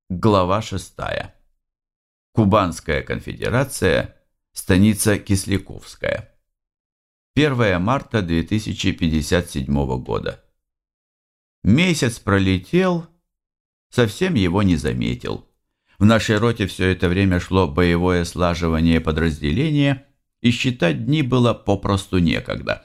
Глава 6. Кубанская конфедерация, станица Кисляковская. 1 марта 2057 года. Месяц пролетел, совсем его не заметил. В нашей роте все это время шло боевое слаживание подразделения, и считать дни было попросту некогда.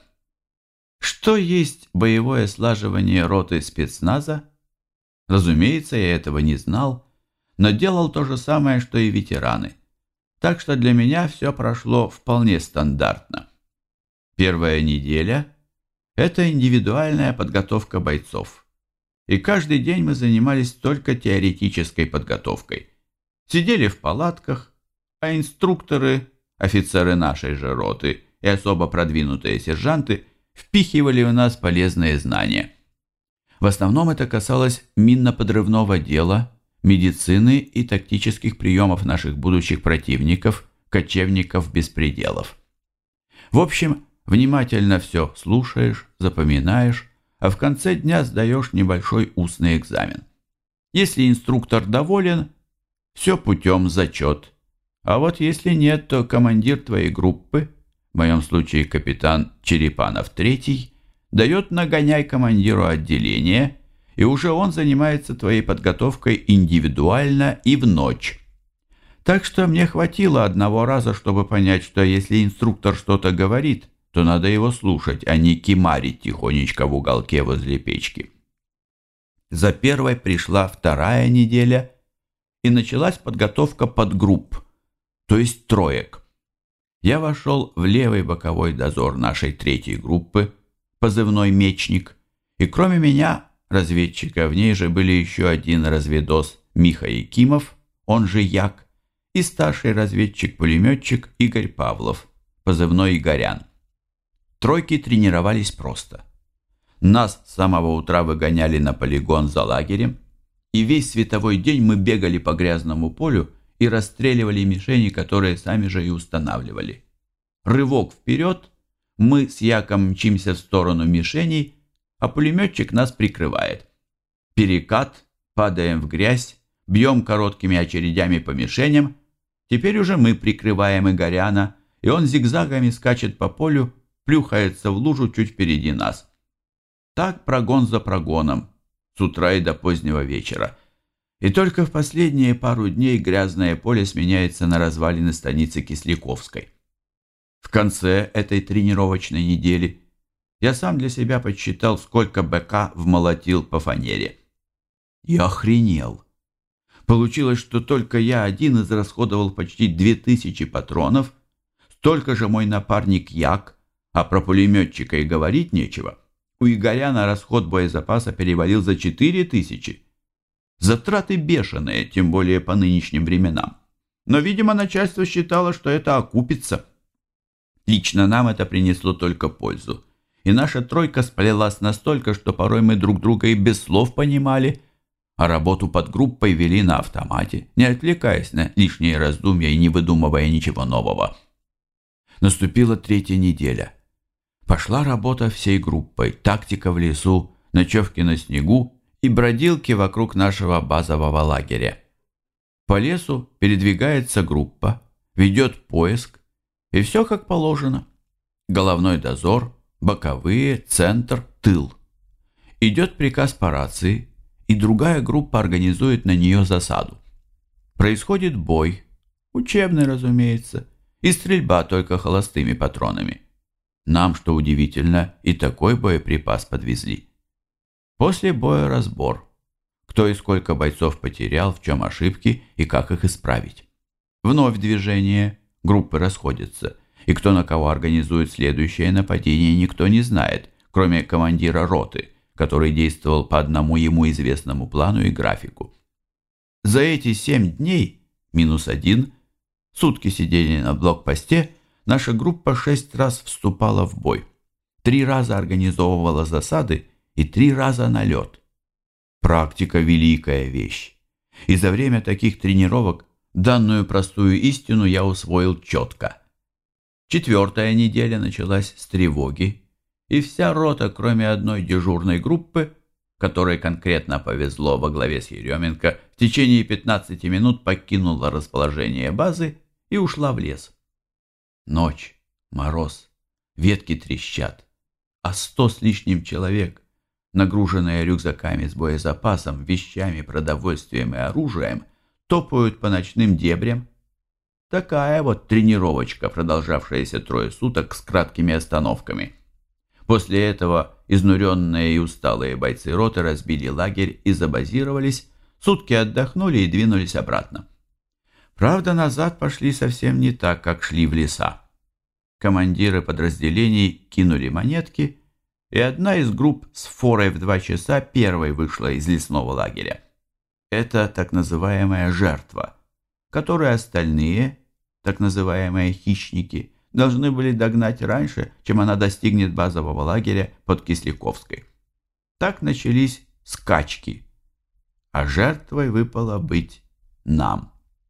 Что есть боевое слаживание роты спецназа? Разумеется, я этого не знал, но делал то же самое, что и ветераны. Так что для меня все прошло вполне стандартно. Первая неделя – это индивидуальная подготовка бойцов. И каждый день мы занимались только теоретической подготовкой. Сидели в палатках, а инструкторы, офицеры нашей же роты и особо продвинутые сержанты впихивали в нас полезные знания. В основном это касалось минно-подрывного дела, медицины и тактических приемов наших будущих противников, кочевников-беспределов. В общем, внимательно все слушаешь, запоминаешь, а в конце дня сдаешь небольшой устный экзамен. Если инструктор доволен, все путем зачет. А вот если нет, то командир твоей группы, в моем случае капитан Черепанов III, дает нагоняй командиру отделения, и уже он занимается твоей подготовкой индивидуально и в ночь. Так что мне хватило одного раза, чтобы понять, что если инструктор что-то говорит, то надо его слушать, а не кимарить тихонечко в уголке возле печки. За первой пришла вторая неделя, и началась подготовка подгрупп, то есть троек. Я вошел в левый боковой дозор нашей третьей группы, позывной «Мечник», и кроме меня, разведчика, в ней же были еще один разведос Миха Якимов, он же Як, и старший разведчик-пулеметчик Игорь Павлов, позывной Игорян. Тройки тренировались просто. Нас с самого утра выгоняли на полигон за лагерем, и весь световой день мы бегали по грязному полю и расстреливали мишени, которые сами же и устанавливали. Рывок вперед, мы с Яком мчимся в сторону мишеней, а пулеметчик нас прикрывает. Перекат, падаем в грязь, бьем короткими очередями по мишеням. Теперь уже мы прикрываем Игоряна, и он зигзагами скачет по полю, плюхается в лужу чуть впереди нас. Так прогон за прогоном, с утра и до позднего вечера. И только в последние пару дней грязное поле сменяется на развалины станицы Кисляковской. В конце этой тренировочной недели я сам для себя подсчитал, сколько БК вмолотил по фанере. И охренел. Получилось, что только я один израсходовал почти 2000 патронов, столько же мой напарник Як, а про пулеметчика и говорить нечего. У Игоряна расход боезапаса перевалил за 4000. Затраты бешеные, тем более по нынешним временам. Но, видимо, начальство считало, что это окупится. Лично нам это принесло только пользу. И наша тройка сплелась настолько, что порой мы друг друга и без слов понимали, а работу под группой вели на автомате, не отвлекаясь на лишние раздумья и не выдумывая ничего нового. Наступила третья неделя. Пошла работа всей группой, тактика в лесу, ночевки на снегу и бродилки вокруг нашего базового лагеря. По лесу передвигается группа, ведет поиск, и все как положено. Головной дозор, боковые, центр, тыл. Идет приказ по рации, и другая группа организует на нее засаду. Происходит бой, учебный, разумеется, и стрельба только холостыми патронами. Нам, что удивительно, и такой боеприпас подвезли. После боя разбор. Кто и сколько бойцов потерял, в чем ошибки и как их исправить. Вновь движение, группы расходятся, и кто на кого организует следующее нападение, никто не знает, кроме командира роты, который действовал по одному ему известному плану и графику. За эти 7 дней, -1, сутки сидели на блокпосте, наша группа 6 раз вступала в бой, 3 раза организовывала засады и 3 раза налет. Практика – великая вещь. И за время таких тренировок данную простую истину я усвоил четко. 4-я неделя началась с тревоги, и вся рота, кроме одной дежурной группы, которой конкретно повезло во главе с Еременко в течение 15 минут покинула расположение базы и ушла в лес. Ночь, мороз, ветки трещат, а 100 с лишним человек, нагруженные рюкзаками с боезапасом, вещами, продовольствием и оружием, топают по ночным дебрям. Такая вот тренировочка, продолжавшаяся 3 суток с краткими остановками. После этого изнуренные и усталые бойцы роты разбили лагерь и забазировались, сутки отдохнули и двинулись обратно. Правда, назад пошли совсем не так, как шли в леса. Командиры подразделений кинули монетки, и одна из групп с форой в 2 часа первой вышла из лесного лагеря. Это так называемая жертва, которую остальные, так называемые хищники, должны были догнать раньше, чем она достигнет базового лагеря под Кисляковской. Так начались скачки, а жертвой выпало быть нам.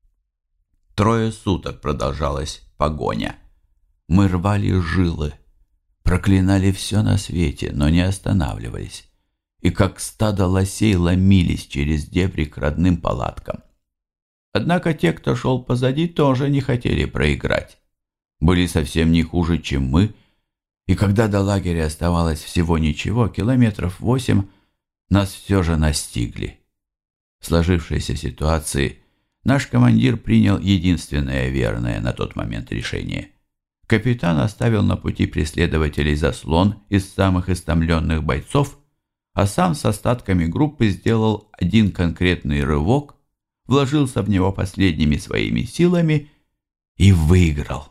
3 суток продолжалась погоня. Мы рвали жилы, проклинали все на свете, но не останавливались, и как стадо лосей ломились через дебри к родным палаткам. Однако те, кто шел позади, тоже не хотели проиграть. Были совсем не хуже, чем мы, и когда до лагеря оставалось всего ничего, километров 8, нас все же настигли. В сложившейся ситуации наш командир принял единственное верное на тот момент решение. Капитан оставил на пути преследователей заслон из самых истомленных бойцов, а сам с остатками группы сделал один конкретный рывок, вложился в него последними своими силами и выиграл.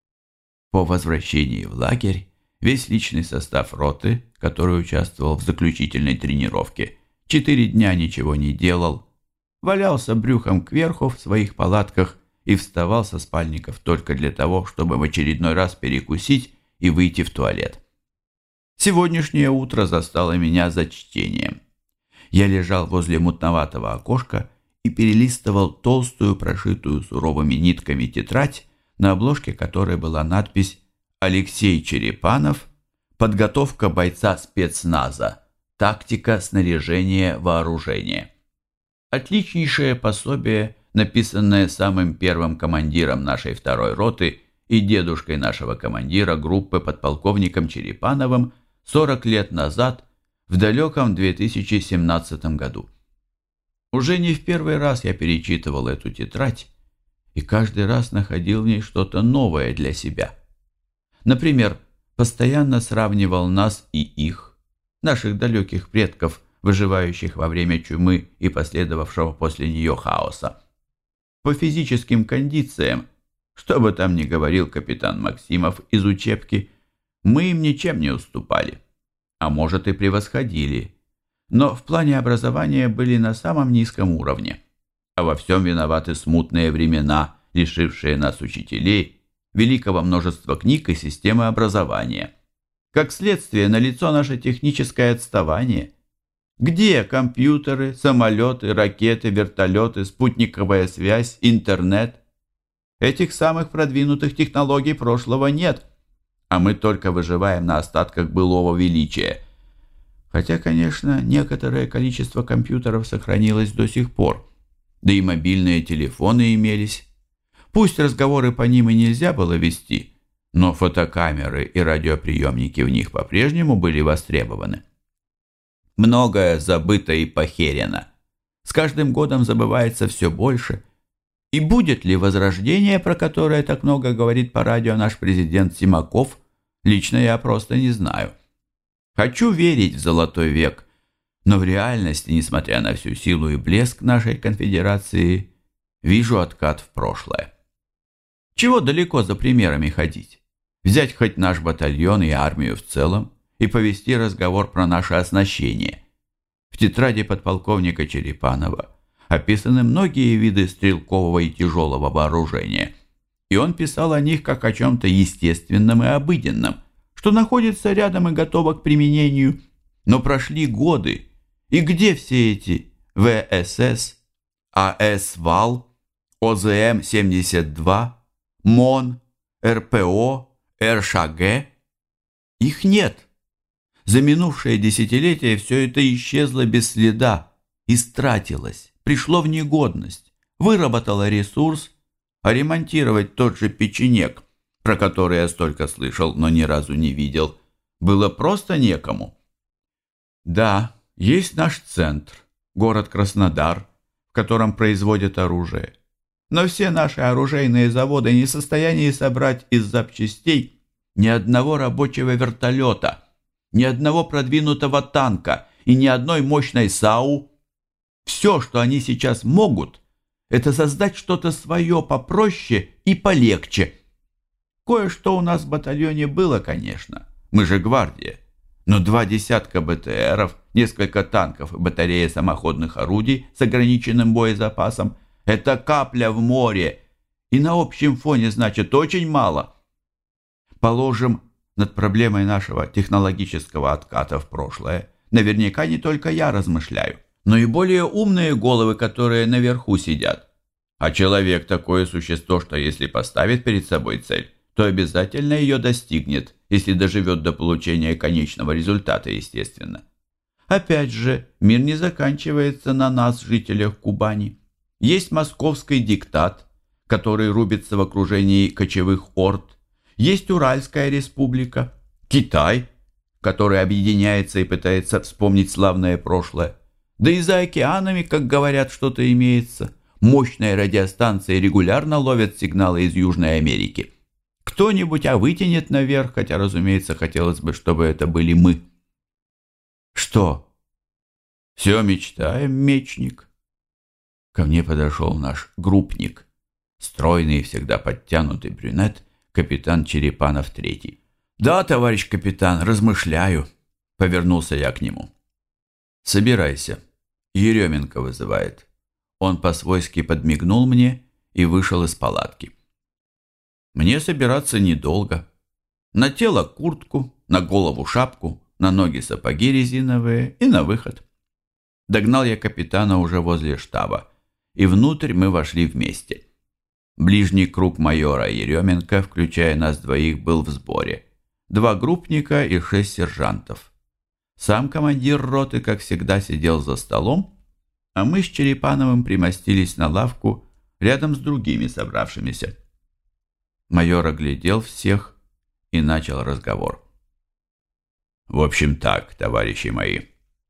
По возвращении в лагерь весь личный состав роты, который участвовал в заключительной тренировке, 4 дня ничего не делал, валялся брюхом кверху в своих палатках и вставал со спальников только для того, чтобы в очередной раз перекусить и выйти в туалет. Сегодняшнее утро застало меня за чтением. Я лежал возле мутноватого окошка и перелистывал толстую, прошитую суровыми нитками тетрадь, на обложке которой была надпись «Алексей Черепанов. Подготовка бойца спецназа. Тактика, снаряжение, вооружение». Отличнейшее пособие, написанное самым первым командиром нашей 2-й роты и дедушкой нашего командира группы подполковником Черепановым 40 лет назад, в далеком 2017 году. Уже не в первый раз я перечитывал эту тетрадь, и каждый раз находил в ней что-то новое для себя. Например, постоянно сравнивал нас и их, наших далеких предков, выживающих во время чумы и последовавшего после нее хаоса. По физическим кондициям, что бы там ни говорил капитан Максимов из учебки, мы им ничем не уступали, а может и превосходили, но в плане образования были на самом низком уровне, а во всем виноваты смутные времена, лишившие нас учителей, великого множества книг и системы образования. Как следствие, налицо наше техническое отставание. Где компьютеры, самолеты, ракеты, вертолеты, спутниковая связь, интернет? Этих самых продвинутых технологий прошлого нет, а мы только выживаем на остатках былого величия. Хотя, конечно, некоторое количество компьютеров сохранилось до сих пор, да и мобильные телефоны имелись. Пусть разговоры по ним и нельзя было вести, но фотокамеры и радиоприемники в них по-прежнему были востребованы. Многое забыто и похерено. С каждым годом забывается все больше. И будет ли возрождение, про которое так много говорит по радио наш президент Симаков, лично я просто не знаю. Хочу верить в золотой век, но в реальности, несмотря на всю силу и блеск нашей конфедерации, вижу откат в прошлое. Чего далеко за примерами ходить? Взять хоть наш батальон и армию в целом и повести разговор про наше оснащение. В тетради подполковника Черепанова описаны многие виды стрелкового и тяжелого вооружения, и он писал о них как о чем-то естественном и обыденном, что находится рядом и готово к применению. Но прошли годы, и где все эти ВСС, АС-ВАЛ, ОЗМ-72, МОН, РПО, РШГ? Их нет. За минувшее десятилетие все это исчезло без следа, истратилось, пришло в негодность, выработало ресурс, а ремонтировать тот же печенек, про который я столько слышал, но ни разу не видел, было просто некому. Да, есть наш центр, город Краснодар, в котором производят оружие. Но все наши оружейные заводы не в состоянии собрать из запчастей ни одного рабочего вертолета, ни одного продвинутого танка и ни одной мощной САУ. Все, что они сейчас могут, это создать что-то свое попроще и полегче. Кое-что у нас в батальоне было, конечно, мы же гвардия, но 2 десятка БТРов, несколько танков и батарея самоходных орудий с ограниченным боезапасом – это капля в море, и на общем фоне, значит, очень мало. Положим, над проблемой нашего технологического отката в прошлое наверняка не только я размышляю, но и более умные головы, которые наверху сидят. А человек такое существо, что если поставит перед собой цель, то обязательно ее достигнет, если доживет до получения конечного результата, естественно. Опять же, мир не заканчивается на нас, жителях Кубани. Есть московский диктат, который рубится в окружении кочевых орд. Есть Уральская республика, Китай, который объединяется и пытается вспомнить славное прошлое. Да и за океанами, как говорят, что-то имеется. Мощные радиостанции регулярно ловят сигналы из Южной Америки. Кто-нибудь вытянет наверх, хотя, разумеется, хотелось бы, чтобы это были мы. Что? Все мечтаем, мечник? Ко мне подошел наш группник, стройный и всегда подтянутый брюнет, капитан Черепанов III. «Да, товарищ капитан, размышляю», — повернулся я к нему. «Собирайся, Еременко вызывает». Он по-свойски подмигнул мне и вышел из палатки. Мне собираться недолго. На тело куртку, на голову шапку, на ноги сапоги резиновые и на выход. Догнал я капитана уже возле штаба, и внутрь мы вошли вместе. Ближний круг майора Еременко, включая нас двоих, был в сборе. 2 группника и 6 сержантов. Сам командир роты, как всегда, сидел за столом, а мы с Черепановым примостились на лавку рядом с другими собравшимися. Майор оглядел всех и начал разговор. «В общем так, товарищи мои,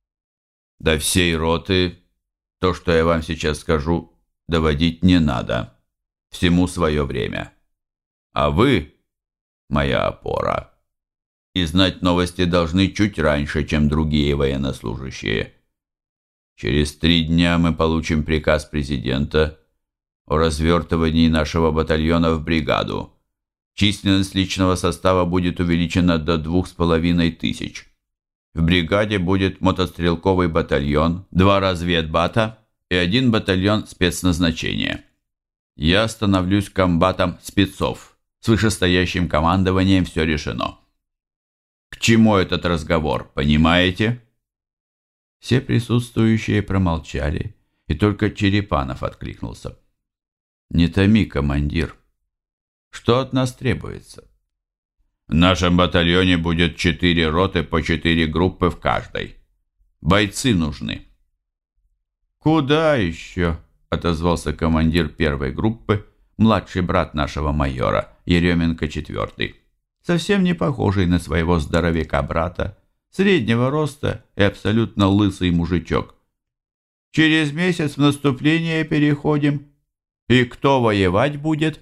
до всей роты то, что я вам сейчас скажу, доводить не надо. Всему свое время. А вы, моя опора, и знать новости должны чуть раньше, чем другие военнослужащие. Через 3 дня мы получим приказ президента о развертывании нашего батальона в бригаду. Численность личного состава будет увеличена до 2500. В бригаде будет мотострелковый батальон, 2 разведбата и 1 батальон спецназначения. Я становлюсь комбатом спецов. С вышестоящим командованием все решено. К чему этот разговор, понимаете?» Все присутствующие промолчали, и только Черепанов откликнулся. «Не томи, командир. Что от нас требуется?» «В нашем батальоне будет 4 роты по 4 группы в каждой. Бойцы нужны». «Куда еще?» — отозвался командир 1-й группы, младший брат нашего майора, Еременко IV, совсем не похожий на своего здоровяка-брата, среднего роста и абсолютно лысый мужичок. «Через месяц в наступление переходим. И кто воевать будет?»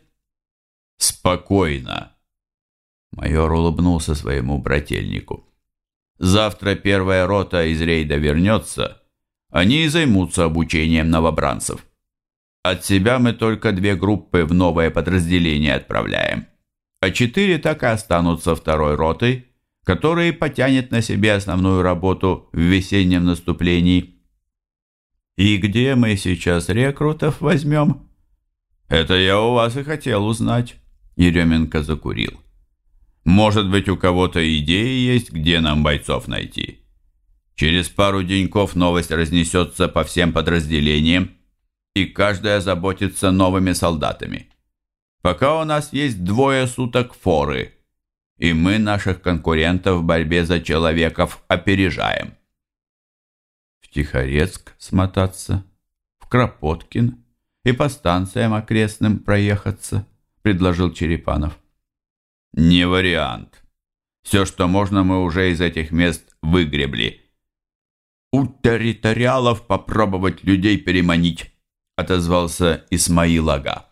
«Спокойно!» Майор улыбнулся своему брательнику. «Завтра 1-я рота из рейда вернется. Они и займутся обучением новобранцев. От себя мы только 2 группы в новое подразделение отправляем, а 4 так и останутся 2-й ротой, которая потянет на себе основную работу в весеннем наступлении». «И где мы сейчас рекрутов возьмем?» «Это я у вас и хотел узнать», — Еременко закурил. «Может быть, у кого-то идеи есть, где нам бойцов найти? Через пару деньков новость разнесется по всем подразделениям, и каждый озаботится новыми солдатами. Пока у нас есть 2 суток форы, и мы наших конкурентов в борьбе за человеков опережаем». «В Тихорецк смотаться? В Кропоткин и по станциям окрестным проехаться, предложил Черепанов. Не вариант. Все, что можно, мы уже из этих мест выгребли. У территориалов попробовать людей переманить, отозвался Исмаил Ага.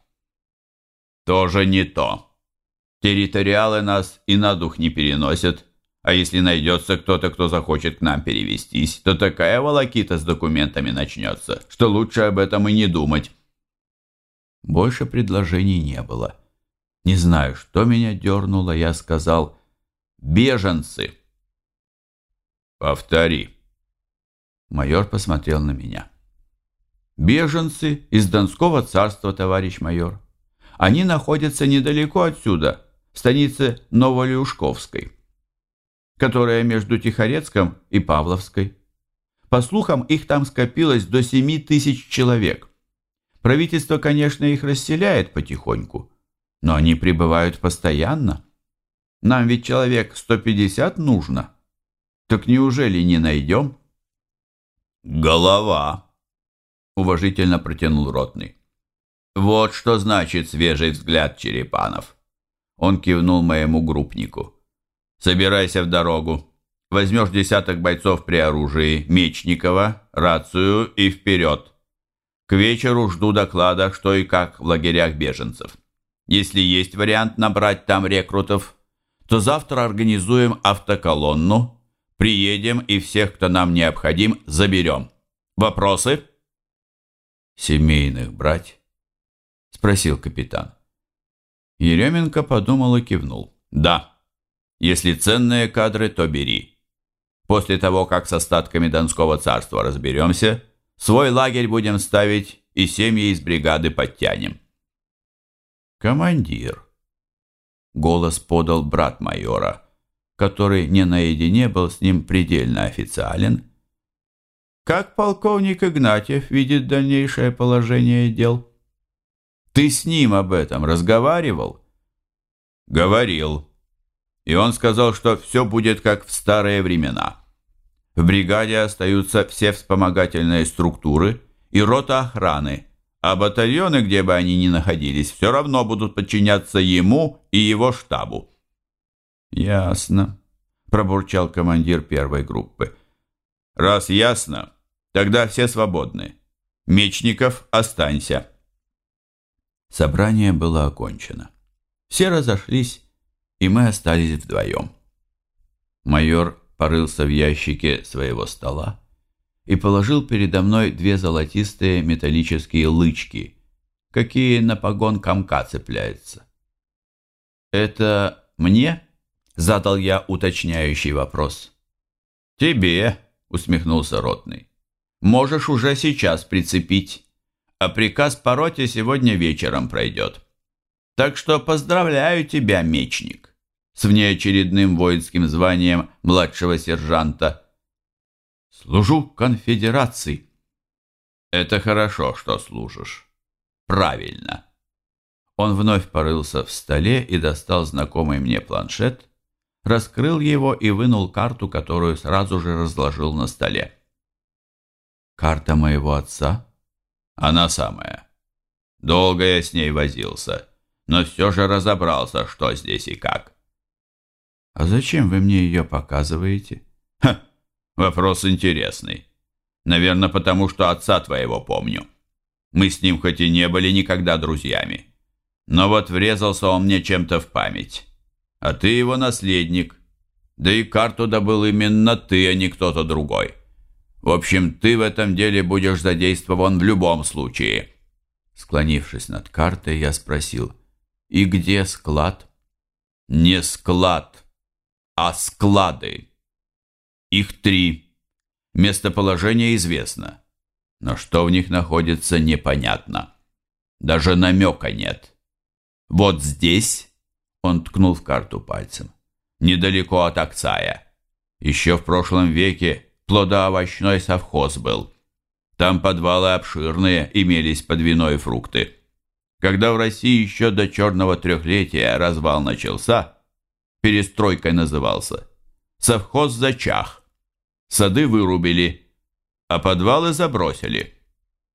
Тоже не то. Территориалы нас и на дух не переносят, а если найдется кто-то, кто захочет к нам перевестись, то такая волокита с документами начнется, что лучше об этом и не думать. Больше предложений не было. Не знаю, что меня дернуло, я сказал: «Беженцы». «Повтори». Майор посмотрел на меня. «Беженцы из Донского царства, товарищ майор. Они находятся недалеко отсюда, в станице Новолюшковской, которая между Тихорецком и Павловской. По слухам, их там скопилось до 7000 человек. Правительство, конечно, их расселяет потихоньку, но они прибывают постоянно. Нам ведь человек 150 нужно. Так неужели не найдем?» «Голова», — уважительно протянул ротный. «Вот что значит свежий взгляд, Черепанов». Он кивнул моему группнику. «Собирайся в дорогу. Возьмешь 10 бойцов при оружии, Мечникова, рацию и вперед. К вечеру жду доклада, что и как в лагерях беженцев. Если есть вариант набрать там рекрутов, то завтра организуем автоколонну, приедем и всех, кто нам необходим, заберем. Вопросы?» «Семейных брать?» — спросил капитан. Еременко подумал и кивнул. «Да, если ценные кадры, то бери. После того, как с остатками Донского царства разберемся, свой лагерь будем ставить и семьи из бригады подтянем». «Командир», — голос подал брат майора, который не наедине был с ним предельно официален. «Как полковник Игнатьев видит дальнейшее положение дел? Ты с ним об этом разговаривал?» «Говорил. И он сказал, что все будет как в старые времена. В бригаде остаются все вспомогательные структуры и рота охраны, а батальоны, где бы они ни находились, все равно будут подчиняться ему и его штабу». «Ясно», — пробурчал командир первой группы. «Раз ясно, тогда все свободны. Мечников, останься». Собрание было окончено. Все разошлись, и мы остались вдвоем. Майор порылся в ящике своего стола и положил передо мной 2 золотистые металлические лычки, какие на погон комка цепляются. «Это мне?» — задал я уточняющий вопрос. «Тебе», — усмехнулся ротный. «Можешь уже сейчас прицепить, а приказ по роте сегодня вечером пройдет. Так что поздравляю тебя, мечник, с внеочередным воинским званием младшего сержанта». «Служу конфедерации». «Это хорошо, что служишь. Правильно». Он вновь порылся в столе и достал знакомый мне планшет, раскрыл его и вынул карту, которую сразу же разложил на столе. «Карта моего отца?» «Она самая. Долго я с ней возился, но все же разобрался, что здесь и как». «А зачем вы мне ее показываете?» «Ха, вопрос интересный. Наверное, потому что отца твоего помню. Мы с ним хоть и не были никогда друзьями, но вот врезался он мне чем-то в память. А ты его наследник. Да и карту добыл именно ты, а не кто-то другой. В общем, ты в этом деле будешь задействован в любом случае». Склонившись над картой, я спросил: «И где склад?» «Не склад, а склады. Их 3. Местоположение известно, но что в них находится, непонятно. Даже намека нет. Вот здесь...» Он ткнул в карту пальцем. «Недалеко от Аксая. Еще в прошлом веке плодоовощной совхоз был. Там подвалы обширные, имелись под вино и фрукты. Когда в России еще до черного трехлетия развал начался, перестройкой назывался, совхоз зачах. Сады вырубили, а подвалы забросили.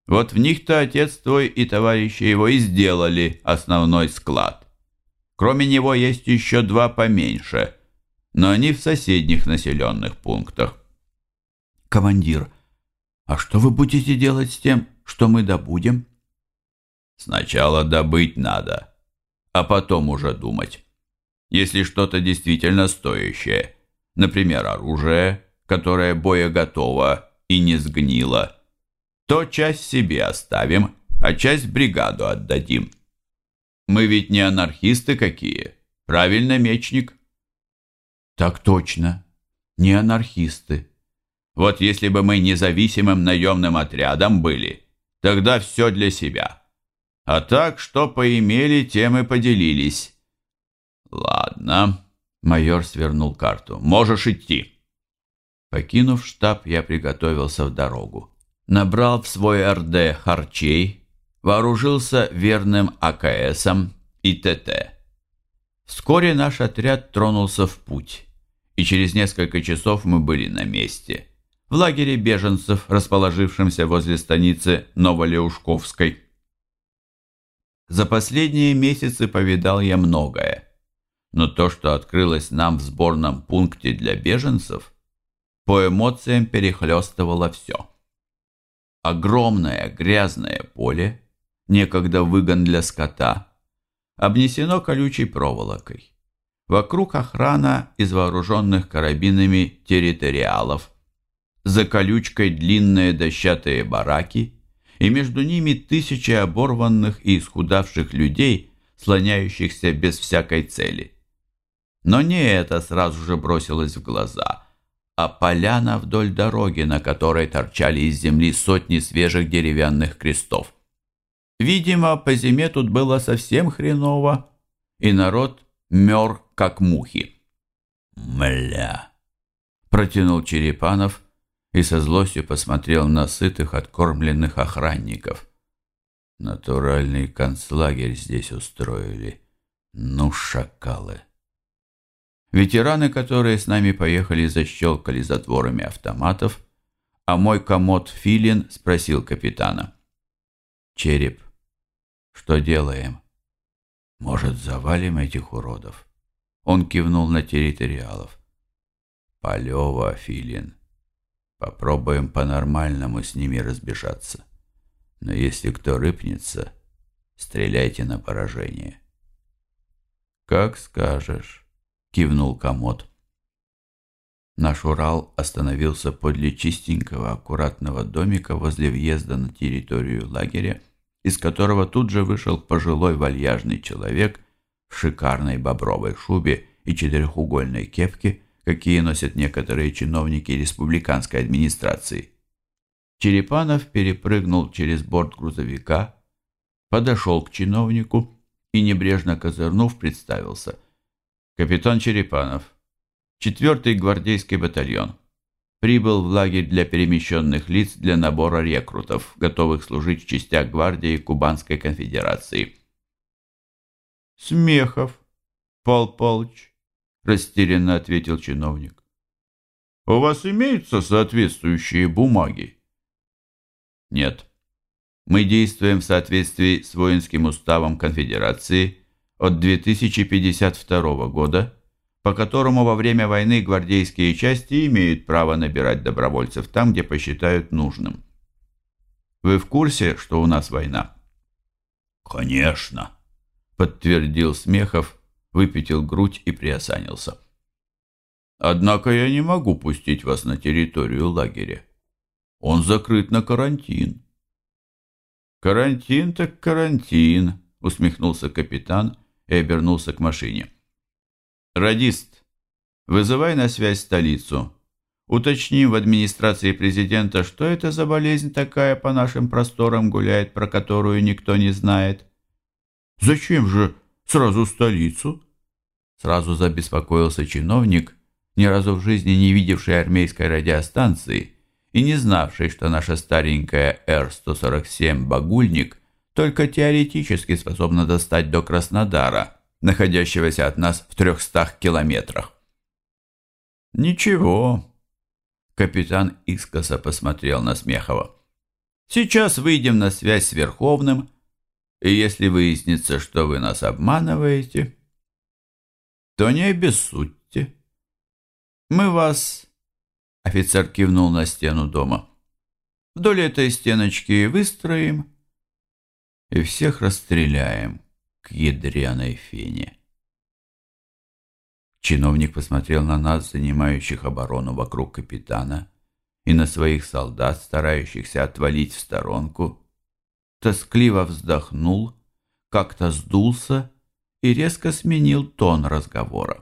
Вот в них-то отец твой и товарищи его и сделали основной склад. Кроме него есть еще два поменьше, но они в соседних населенных пунктах. Командир, а что вы будете делать с тем, что мы добудем? Сначала добыть надо, а потом уже думать. Если что-то действительно стоящее, например, оружие, которое боеготово и не сгнило, то часть себе оставим, а часть в бригаду отдадим. Мы ведь не анархисты какие, правильно, мечник? Так точно, не анархисты. Вот если бы мы независимым наемным отрядом были, тогда все для себя. А так, что поимели, тем и поделились. Ладно, майор свернул карту. Можешь идти. Покинув штаб, я приготовился в дорогу. Набрал в свой РД харчей, вооружился верным АКСом и ТТ. Вскоре наш отряд тронулся в путь, и через несколько часов мы были на месте, в лагере беженцев, расположившемся возле станицы Новолеушковской. За последние месяцы повидал я многое, но то, что открылось нам в сборном пункте для беженцев, по эмоциям перехлестывало все. Огромное грязное поле, некогда выгон для скота, обнесено колючей проволокой. Вокруг охрана из вооруженных карабинами территориалов. За колючкой длинные дощатые бараки, и между ними тысячи оборванных и исхудавших людей, слоняющихся без всякой цели. Но не это сразу же бросилось в глаза, а поляна вдоль дороги, на которой торчали из земли сотни свежих деревянных крестов. Видимо, по зиме тут было совсем хреново, и народ мер, как мухи. «Мля!» – протянул Черепанов и со злостью посмотрел на сытых, откормленных охранников. «Натуральный концлагерь здесь устроили. Ну, шакалы!» Ветераны, которые с нами поехали, защелкали затворами автоматов, а мой комод Филин спросил капитана. «Череп, что делаем? Может, завалим этих уродов?» Он кивнул на территориалов. «Полево, Филин. Попробуем по-нормальному с ними разбежаться. Но если кто рыпнется, стреляйте на поражение». «Как скажешь», — кивнул комод. Наш Урал остановился подле чистенького, аккуратного домика возле въезда на территорию лагеря, из которого тут же вышел пожилой вальяжный человек в шикарной бобровой шубе и четырехугольной кепке, какие носят некоторые чиновники республиканской администрации. Черепанов перепрыгнул через борт грузовика, подошел к чиновнику и, небрежно козырнув, представился. «Капитан Черепанов, 4-й гвардейский батальон. Прибыл в лагерь для перемещенных лиц для набора рекрутов, готовых служить в частях гвардии Кубанской конфедерации». «Смехов, Пал Палыч», — растерянно ответил чиновник. «У вас имеются соответствующие бумаги?» «Нет. Мы действуем в соответствии с воинским уставом конфедерации от 2052 года, по которому во время войны гвардейские части имеют право набирать добровольцев там, где посчитают нужным. Вы в курсе, что у нас война?» «Конечно», — подтвердил Смехов, выпятил грудь и приосанился. «Однако я не могу пустить вас на территорию лагеря. Он закрыт на карантин». «Карантин так карантин», — усмехнулся капитан и обернулся к машине. «Радист, вызывай на связь столицу. Уточним в администрации президента, что это за болезнь такая по нашим просторам гуляет, про которую никто не знает». «Зачем же сразу столицу?» Сразу забеспокоился чиновник, ни разу в жизни не видевший армейской радиостанции и не знавший, что наша старенькая Р-147 «Багульник» только теоретически способна достать до Краснодара, находящегося от нас в 300 километрах. «Ничего», — капитан искоса посмотрел на Смехова. Сейчас выйдем на связь с Верховным, и если выяснится, что вы нас обманываете, то не обессудьте. Мы вас, офицер кивнул на стену дома, вдоль этой стеночки выстроим и всех расстреляем к ядреной фене. Чиновник посмотрел на нас, занимающих оборону вокруг капитана, и на своих солдат, старающихся отвалить в сторонку, тоскливо вздохнул, как-то сдулся и резко сменил тон разговора.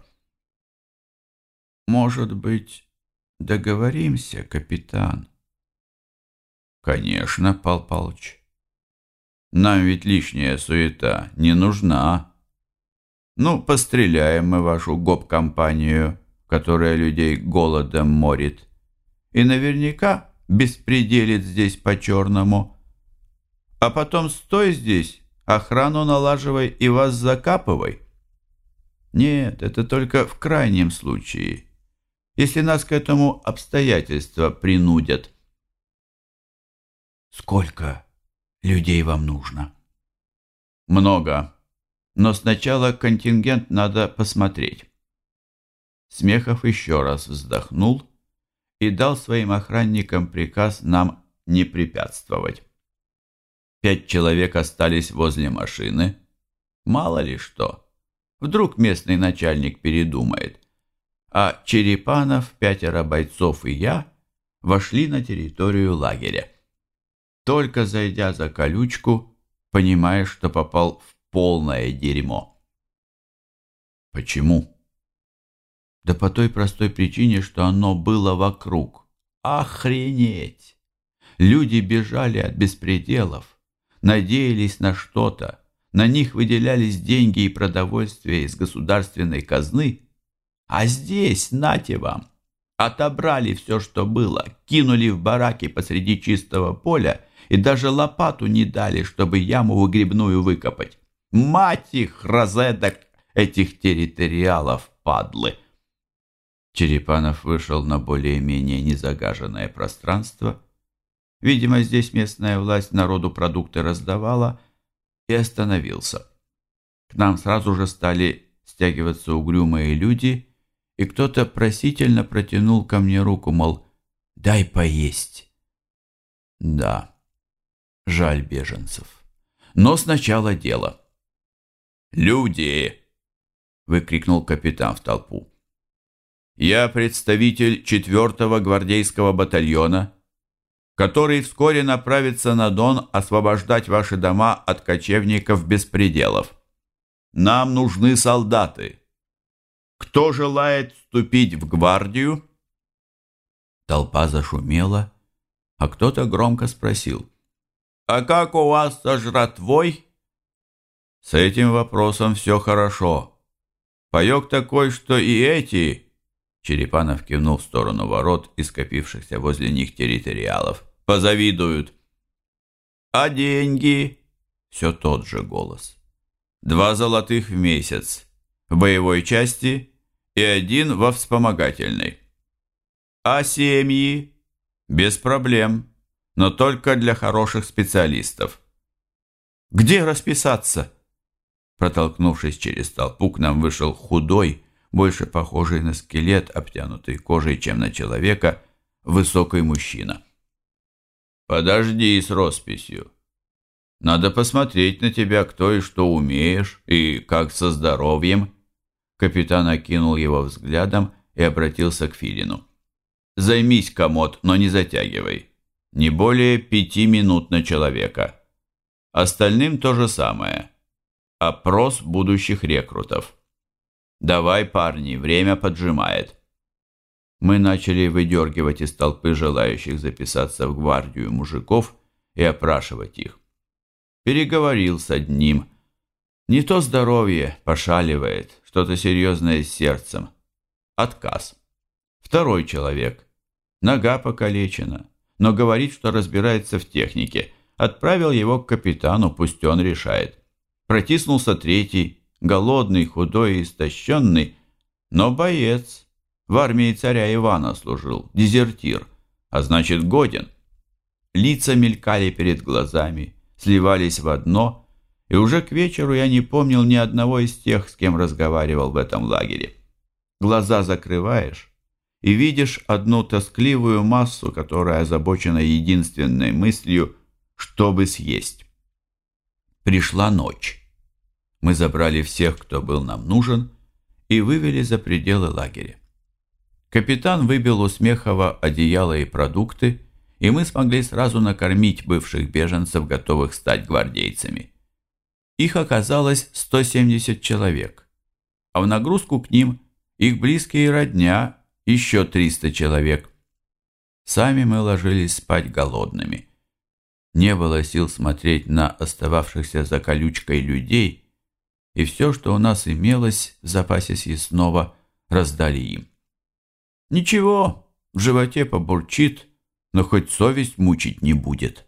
«Может быть, договоримся, капитан?» «Конечно, Пал Палыч. Нам ведь лишняя суета не нужна. Ну, постреляем мы вашу гоп-компанию, которая людей голодом морит, и наверняка беспределит здесь по-черному. А потом стой здесь, охрану налаживай и вас закапывай. Нет, это только в крайнем случае, если нас к этому обстоятельства принудят». «Сколько людей вам нужно?» «Много. Но сначала контингент надо посмотреть». Смехов еще раз вздохнул и дал своим охранникам приказ нам не препятствовать. 5 человек остались возле машины. Мало ли что. Вдруг местный начальник передумает. А Черепанов, 5 бойцов и я вошли на территорию лагеря. Только зайдя за колючку, понимаешь, что попал в полное дерьмо. Почему? Да по той простой причине, что оно было вокруг. Охренеть! Люди бежали от беспределов, надеялись на что-то, на них выделялись деньги и продовольствие из государственной казны, а здесь, нате вам, отобрали все, что было, кинули в бараки посреди чистого поля и даже лопату не дали, чтобы яму выгребную выкопать. Мать их, розеток, этих территориалов, падлы! Черепанов вышел на более-менее незагаженное пространство. Видимо, здесь местная власть народу продукты раздавала, и остановился. К нам сразу же стали стягиваться угрюмые люди, и кто-то просительно протянул ко мне руку, мол, дай поесть. Да, жаль беженцев. Но сначала дело. «Люди!» — выкрикнул капитан в толпу. «Я представитель 4-го гвардейского батальона, который вскоре направится на Дон освобождать ваши дома от кочевников-беспределов. Нам нужны солдаты. Кто желает вступить в гвардию?» Толпа зашумела, а кто-то громко спросил: «А как у вас со жратвой?» «С этим вопросом все хорошо. Паёк такой, что и эти...» Черепанов кивнул в сторону ворот и скопившихся возле них территориалов. «Позавидуют». «А деньги?» Все тот же голос. 2 золотых в месяц в боевой части и 1 во вспомогательной. «А семьи?» «Без проблем, но только для хороших специалистов». «Где расписаться?» Протолкнувшись через толпу, к нам вышел худой, больше похожий на скелет, обтянутый кожей, чем на человека, высокий мужчина. «Подожди с росписью. Надо посмотреть на тебя, кто и что умеешь, и как со здоровьем». Капитан окинул его взглядом и обратился к Филину. «Займись, комод, но не затягивай. Не более 5 минут на человека. Остальным то же самое. Опрос будущих рекрутов. Давай, парни, время поджимает». Мы начали выдергивать из толпы желающих записаться в гвардию мужиков и опрашивать их. Переговорил с одним. Не то здоровье, пошаливает, что-то серьезное с сердцем. Отказ. Второй человек. Нога покалечена, но говорит, что разбирается в технике. Отправил его к капитану, пусть он решает. Протиснулся третий, голодный, худой и истощенный, но боец. В армии царя Ивана служил, дезертир, а значит годен. лица мелькали перед глазами, сливались в одно, и уже к вечеру я не помнил ни одного из тех, с кем разговаривал в этом лагере. Глаза закрываешь и видишь одну тоскливую массу, которая озабочена единственной мыслью, чтобы съесть. Пришла ночь. Мы забрали всех, кто был нам нужен, и вывели за пределы лагеря. Капитан выбил у Смехова одеяло и продукты, и мы смогли сразу накормить бывших беженцев, готовых стать гвардейцами. Их оказалось 170 человек, а в нагрузку к ним их близкие и родня еще 300 человек. Сами мы ложились спать голодными. Не было сил смотреть на остававшихся за колючкой людей, и все, что у нас имелось в запасе съестного, раздали им. Ничего, в животе побурчит, но хоть совесть мучить не будет.